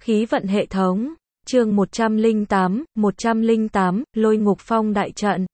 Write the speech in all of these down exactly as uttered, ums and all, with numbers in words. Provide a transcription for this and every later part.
Khí vận hệ thống, chương một trăm lẻ tám, một trăm lẻ tám, Lôi Ngục Phong đại trận.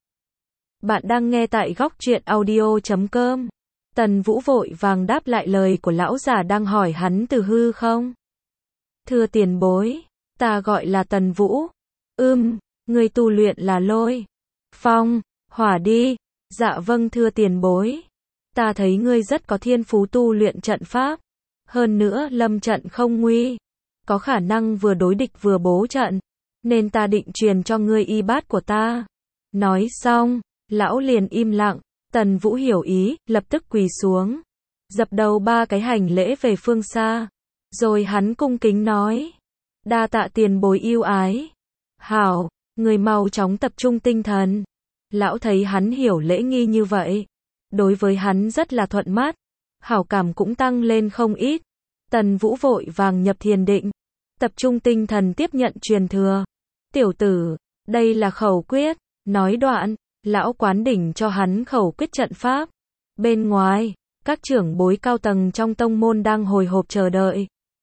Bạn đang nghe tại góc truyện audio chấm com. Tần Vũ vội vàng đáp lại lời của lão già đang hỏi hắn từ hư không. Thưa tiền bối, ta gọi là Tần Vũ. Ưm, người tu luyện là Lôi Phong, hỏa đi. Dạ vâng thưa tiền bối. Ta thấy ngươi rất có thiên phú tu luyện trận pháp. Hơn nữa lâm trận không nguy. Có khả năng vừa đối địch vừa bố trận. Nên ta định truyền cho ngươi y bát của ta. Nói xong, lão liền im lặng. Tần Vũ hiểu ý, lập tức quỳ xuống. Dập đầu ba cái hành lễ về phương xa. Rồi hắn cung kính nói. Đa tạ tiền bối yêu ái. Hảo, người mau chóng tập trung tinh thần. Lão thấy hắn hiểu lễ nghi như vậy. Đối với hắn rất là thuận mắt. Hảo cảm cũng tăng lên không ít. Tần Vũ vội vàng nhập thiền định. Tập trung tinh thần tiếp nhận truyền thừa. Tiểu tử, đây là khẩu quyết. Nói đoạn, lão quán đỉnh cho hắn khẩu quyết trận pháp. Bên ngoài, các trưởng bối cao tầng trong tông môn đang hồi hộp chờ đợi.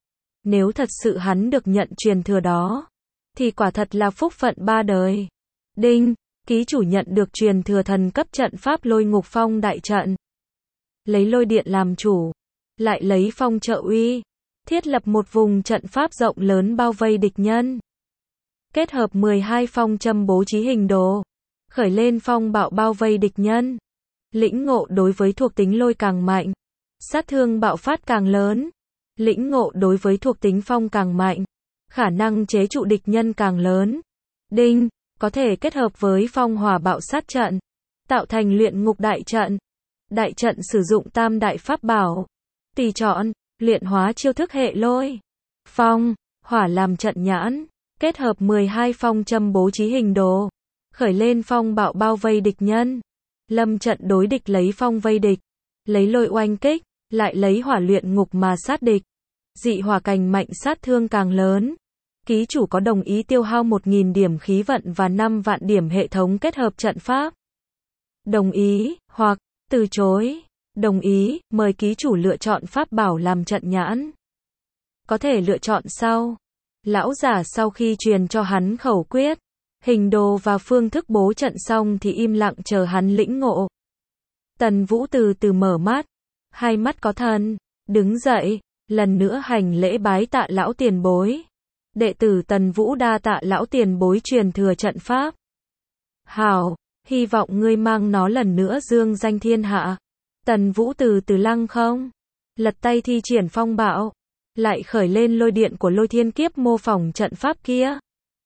Nếu thật sự hắn được nhận truyền thừa đó, thì quả thật là phúc phận ba đời. Đinh, ký chủ nhận được truyền thừa thần cấp trận pháp Lôi Ngục Phong đại trận. Lấy lôi điện làm chủ, lại lấy phong trợ uy, thiết lập một vùng trận pháp rộng lớn bao vây địch nhân. Kết hợp mười hai phong châm bố trí hình đồ, khởi lên phong bạo bao vây địch nhân. Lĩnh ngộ đối với thuộc tính lôi càng mạnh, sát thương bạo phát càng lớn. Lĩnh ngộ đối với thuộc tính phong càng mạnh, khả năng chế trụ địch nhân càng lớn. Đinh, có thể kết hợp với phong hỏa bạo sát trận, tạo thành luyện ngục đại trận. Đại trận sử dụng tam đại pháp bảo. Tùy chọn, luyện hóa chiêu thức hệ lôi, phong, hỏa làm trận nhãn. Kết hợp mười hai phong châm bố trí hình đồ, khởi lên phong bạo bao vây địch nhân. Lâm trận đối địch lấy phong vây địch, lấy lôi oanh kích, lại lấy hỏa luyện ngục mà sát địch. Dị hỏa cành mạnh sát thương càng lớn. Ký chủ có đồng ý tiêu hao một nghìn điểm khí vận và năm vạn điểm hệ thống kết hợp trận pháp? Đồng ý, hoặc từ chối. Đồng ý, mời ký chủ lựa chọn pháp bảo làm trận nhãn. Có thể lựa chọn sau. Lão giả sau khi truyền cho hắn khẩu quyết, hình đồ và phương thức bố trận xong thì im lặng chờ hắn lĩnh ngộ. Tần Vũ từ từ mở mắt, hai mắt có thần, đứng dậy, lần nữa hành lễ bái tạ lão tiền bối. Đệ tử Tần Vũ đa tạ lão tiền bối truyền thừa trận pháp. Hảo, hy vọng ngươi mang nó lần nữa dương danh thiên hạ. Tần Vũ từ từ lăng không, lật tay thi triển phong bạo, lại khởi lên lôi điện của lôi thiên kiếp mô phỏng trận pháp kia.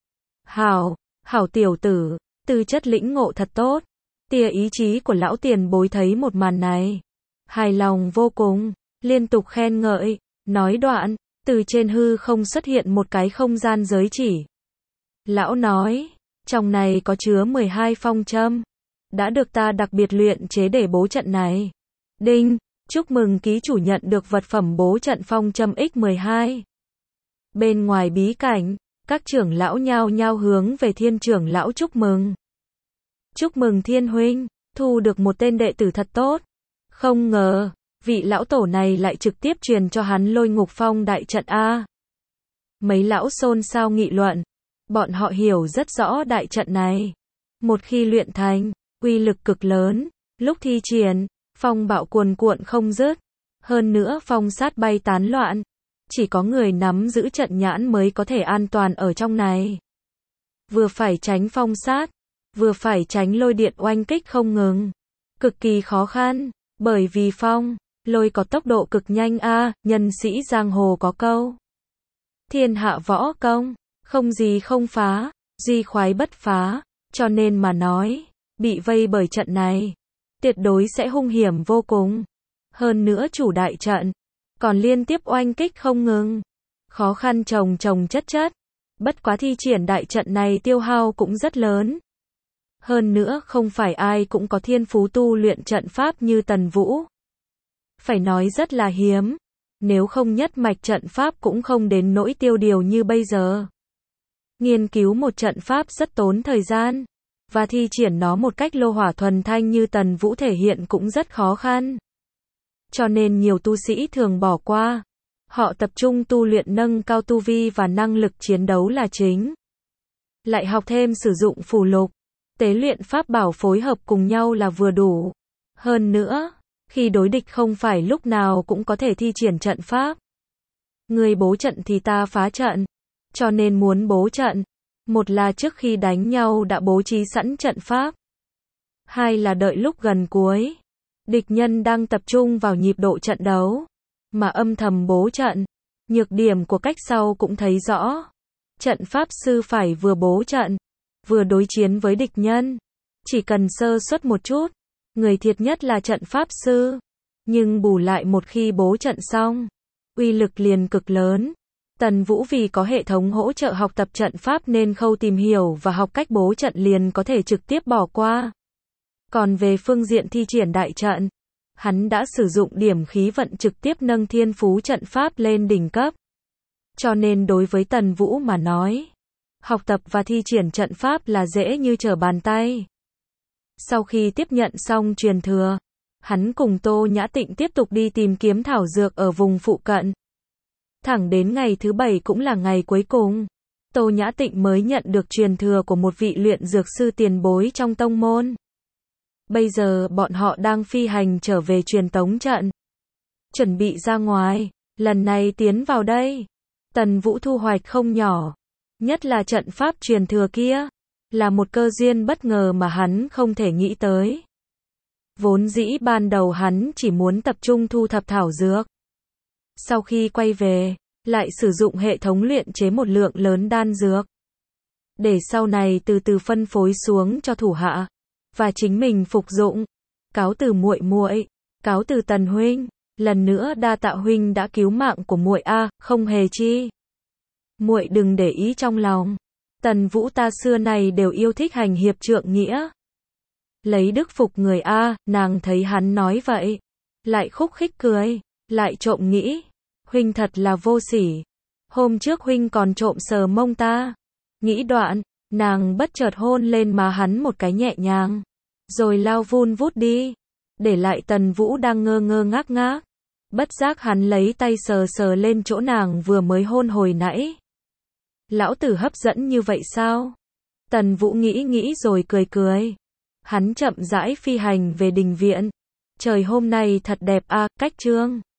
Hảo, hảo tiểu tử, tư chất lĩnh ngộ thật tốt. Tia ý chí của lão tiền bối thấy một màn này, hài lòng vô cùng, liên tục khen ngợi. Nói đoạn, từ trên hư không xuất hiện một cái không gian giới chỉ. Lão nói, trong này có chứa mười hai phong châm, đã được ta đặc biệt luyện chế để bố trận này. Đinh, chúc mừng ký chủ nhận được vật phẩm bố trận phong châm nhân mười hai. Bên ngoài bí cảnh, các trưởng lão nhao nhao hướng về Thiên trưởng lão chúc mừng. Chúc mừng Thiên huynh, thu được một tên đệ tử thật tốt. Không ngờ, vị lão tổ này lại trực tiếp truyền cho hắn Lôi Ngục Phong đại trận a. Mấy lão xôn xao nghị luận. Bọn họ hiểu rất rõ đại trận này. Một khi luyện thành, uy lực cực lớn. Lúc thi triển, phong bạo cuồn cuộn không dứt. Hơn nữa phong sát bay tán loạn. Chỉ có người nắm giữ trận nhãn mới có thể an toàn ở trong này. Vừa phải tránh phong sát, vừa phải tránh lôi điện oanh kích không ngừng. Cực kỳ khó khăn, bởi vì phong, lôi có tốc độ cực nhanh a, nhân sĩ giang hồ có câu. Thiên hạ võ công, không gì không phá, duy khoái bất phá, cho nên mà nói, bị vây bởi trận này, tuyệt đối sẽ hung hiểm vô cùng. Hơn nữa chủ đại trận, còn liên tiếp oanh kích không ngừng. Khó khăn chồng chồng chất chất. Bất quá thi triển đại trận này tiêu hao cũng rất lớn. Hơn nữa không phải ai cũng có thiên phú tu luyện trận pháp như Tần Vũ. Phải nói rất là hiếm. Nếu không nhất mạch trận pháp cũng không đến nỗi tiêu điều như bây giờ. Nghiên cứu một trận pháp rất tốn thời gian. Và thi triển nó một cách lô hỏa thuần thanh như Tần Vũ thể hiện cũng rất khó khăn. Cho nên nhiều tu sĩ thường bỏ qua. Họ tập trung tu luyện nâng cao tu vi và năng lực chiến đấu là chính. Lại học thêm sử dụng phù lục, tế luyện pháp bảo phối hợp cùng nhau là vừa đủ. Hơn nữa, khi đối địch không phải lúc nào cũng có thể thi triển trận pháp. Người bố trận thì ta phá trận. Cho nên muốn bố trận, một là trước khi đánh nhau đã bố trí sẵn trận pháp. Hai là đợi lúc gần cuối, địch nhân đang tập trung vào nhịp độ trận đấu, mà âm thầm bố trận. Nhược điểm của cách sau cũng thấy rõ. Trận pháp sư phải vừa bố trận, vừa đối chiến với địch nhân. Chỉ cần sơ suất một chút, người thiệt nhất là trận pháp sư. Nhưng bù lại một khi bố trận xong, uy lực liền cực lớn. Tần Vũ vì có hệ thống hỗ trợ học tập trận pháp nên khâu tìm hiểu và học cách bố trận liền có thể trực tiếp bỏ qua. Còn về phương diện thi triển đại trận, hắn đã sử dụng điểm khí vận trực tiếp nâng thiên phú trận pháp lên đỉnh cấp. Cho nên đối với Tần Vũ mà nói, học tập và thi triển trận pháp là dễ như trở bàn tay. Sau khi tiếp nhận xong truyền thừa, hắn cùng Tô Nhã Tịnh tiếp tục đi tìm kiếm thảo dược ở vùng phụ cận. Thẳng đến ngày thứ bảy cũng là ngày cuối cùng, Tô Nhã Tịnh mới nhận được truyền thừa của một vị luyện dược sư tiền bối trong tông môn. Bây giờ bọn họ đang phi hành trở về truyền tống trận. Chuẩn bị ra ngoài, lần này tiến vào đây. Tần Vũ thu hoạch không nhỏ. Nhất là trận pháp truyền thừa kia. Là một cơ duyên bất ngờ mà hắn không thể nghĩ tới. Vốn dĩ ban đầu hắn chỉ muốn tập trung thu thập thảo dược. Sau khi quay về, lại sử dụng hệ thống luyện chế một lượng lớn đan dược. Để sau này từ từ phân phối xuống cho thủ hạ. Và chính mình phục dụng. Cáo từ muội muội, cáo từ Tần huynh, lần nữa đa tạ huynh đã cứu mạng của muội a, không hề chi. Muội đừng để ý trong lòng. Tần Vũ ta xưa này đều yêu thích hành hiệp trượng nghĩa. Lấy đức phục người a, nàng thấy hắn nói vậy, lại khúc khích cười, lại trộm nghĩ, huynh thật là vô sỉ. Hôm trước huynh còn trộm sờ mông ta. Nghĩ đoạn, nàng bất chợt hôn lên má hắn một cái nhẹ nhàng, rồi lao vun vút đi, để lại Tần Vũ đang ngơ ngơ ngác ngác. Bất giác hắn lấy tay sờ sờ lên chỗ nàng vừa mới hôn hồi nãy. Lão tử hấp dẫn như vậy sao? Tần Vũ nghĩ nghĩ rồi cười cười. Hắn chậm rãi phi hành về đình viện. Trời hôm nay thật đẹp a, cách chương